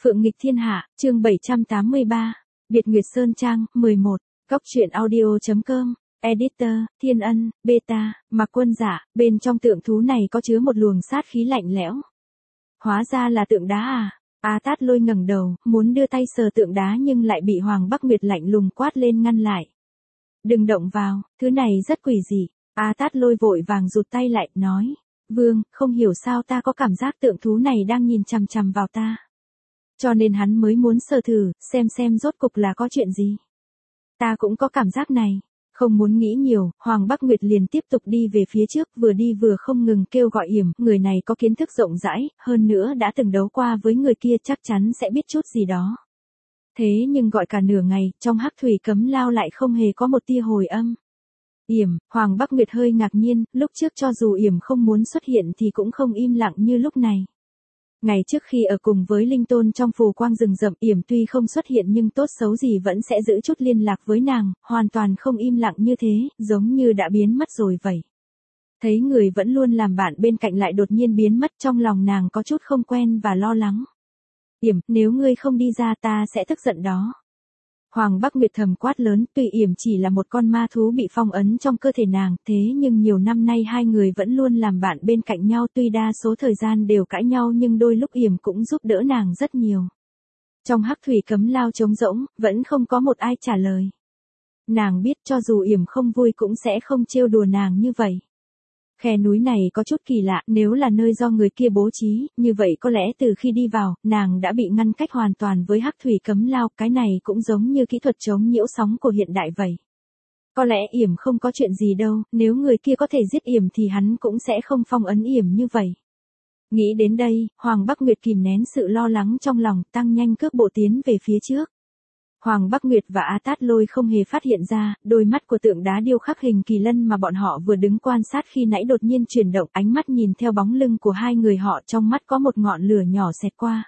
Phượng nghịch thiên hạ, chương 783, Biệt Nguyệt Sơn Trang, 11, Cóc truyện audio.com, Editor, Thiên Ân, Beta, Mạc Quân Giả, bên trong tượng thú này có chứa một luồng sát khí lạnh lẽo. Hóa ra là tượng đá à? A Tát Lôi ngẩng đầu, muốn đưa tay sờ tượng đá nhưng lại bị Hoàng Bắc Nguyệt lạnh lùng quát lên ngăn lại. Đừng động vào, thứ này rất quỷ dị. A Tát Lôi vội vàng rụt tay lại, nói, Vương, không hiểu sao ta có cảm giác tượng thú này đang nhìn chằm chằm vào ta. Cho nên hắn mới muốn sờ thử, xem rốt cục là có chuyện gì. Ta cũng có cảm giác này. Không muốn nghĩ nhiều, Hoàng Bắc Nguyệt liền tiếp tục đi về phía trước, vừa đi vừa không ngừng kêu gọi yểm, người này có kiến thức rộng rãi, hơn nữa đã từng đấu qua với người kia chắc chắn sẽ biết chút gì đó. Thế nhưng gọi cả nửa ngày, trong hắc thủy cấm lao lại không hề có một tia hồi âm. Yểm, Hoàng Bắc Nguyệt hơi ngạc nhiên, lúc trước cho dù yểm không muốn xuất hiện thì cũng không im lặng như lúc này. Ngày trước khi ở cùng với Linh Tôn trong phù quang rừng rậm, yểm tuy không xuất hiện nhưng tốt xấu gì vẫn sẽ giữ chút liên lạc với nàng, hoàn toàn không im lặng như thế, giống như đã biến mất rồi vậy. Thấy người vẫn luôn làm bạn bên cạnh lại đột nhiên biến mất, trong lòng nàng có chút không quen và lo lắng. Yểm, nếu ngươi không đi ra ta sẽ tức giận đó. Hoàng Bắc Nguyệt thầm quát lớn, tuy yểm chỉ là một con ma thú bị phong ấn trong cơ thể nàng, thế nhưng nhiều năm nay hai người vẫn luôn làm bạn bên cạnh nhau, tuy đa số thời gian đều cãi nhau nhưng đôi lúc yểm cũng giúp đỡ nàng rất nhiều. Trong hắc thủy cấm lao trống rỗng, vẫn không có một ai trả lời. Nàng biết cho dù yểm không vui cũng sẽ không trêu đùa nàng như vậy. Khe núi này có chút kỳ lạ, nếu là nơi do người kia bố trí, như vậy có lẽ từ khi đi vào, nàng đã bị ngăn cách hoàn toàn với hắc thủy cấm lao, cái này cũng giống như kỹ thuật chống nhiễu sóng của hiện đại vậy. Có lẽ yểm không có chuyện gì đâu, nếu người kia có thể giết yểm thì hắn cũng sẽ không phong ấn yểm như vậy. Nghĩ đến đây, Hoàng Bắc Nguyệt kìm nén sự lo lắng trong lòng, tăng nhanh cước bộ tiến về phía trước. Hoàng Bắc Nguyệt và A Tát Lôi không hề phát hiện ra, đôi mắt của tượng đá điêu khắc hình kỳ lân mà bọn họ vừa đứng quan sát khi nãy đột nhiên chuyển động, ánh mắt nhìn theo bóng lưng của hai người họ, trong mắt có một ngọn lửa nhỏ xẹt qua.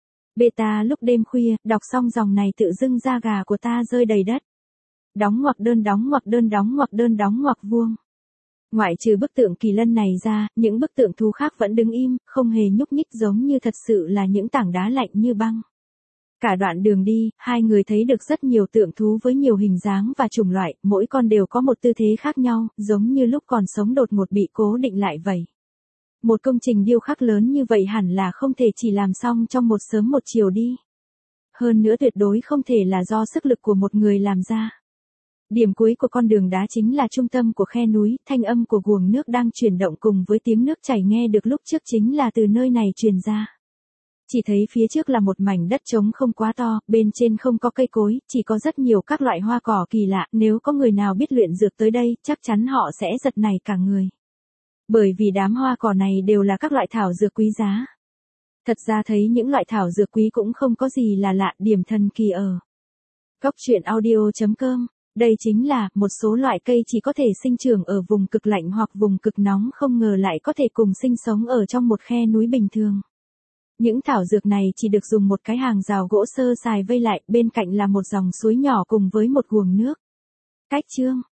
Beta, lúc đêm khuya, đọc xong dòng này tự dưng da gà của ta rơi đầy đất. Đóng ngoặc đơn đóng ngoặc đơn đóng ngoặc đơn đóng ngoặc vuông. Ngoại trừ bức tượng kỳ lân này ra, những bức tượng thú khác vẫn đứng im, không hề nhúc nhích, giống như thật sự là những tảng đá lạnh như băng. Cả đoạn đường đi, hai người thấy được rất nhiều tượng thú với nhiều hình dáng và chủng loại, mỗi con đều có một tư thế khác nhau, giống như lúc còn sống đột ngột bị cố định lại vậy. Một công trình điêu khắc lớn như vậy hẳn là không thể chỉ làm xong trong một sớm một chiều đi. Hơn nữa tuyệt đối không thể là do sức lực của một người làm ra. Điểm cuối của con đường đá chính là trung tâm của khe núi, thanh âm của guồng nước đang chuyển động cùng với tiếng nước chảy nghe được lúc trước chính là từ nơi này truyền ra. Chỉ thấy phía trước là một mảnh đất trống không quá to, bên trên không có cây cối, chỉ có rất nhiều các loại hoa cỏ kỳ lạ, nếu có người nào biết luyện dược tới đây, chắc chắn họ sẽ giật nảy cả người. Bởi vì đám hoa cỏ này đều là các loại thảo dược quý giá. Thật ra thấy những loại thảo dược quý cũng không có gì là lạ, điểm thần kỳ ở. Cóc truyện audio.com, đây chính là một số loại cây chỉ có thể sinh trưởng ở vùng cực lạnh hoặc vùng cực nóng, không ngờ lại có thể cùng sinh sống ở trong một khe núi bình thường. Những thảo dược này chỉ được dùng một cái hàng rào gỗ sơ sài vây lại, bên cạnh là một dòng suối nhỏ cùng với một guồng nước. Cách chương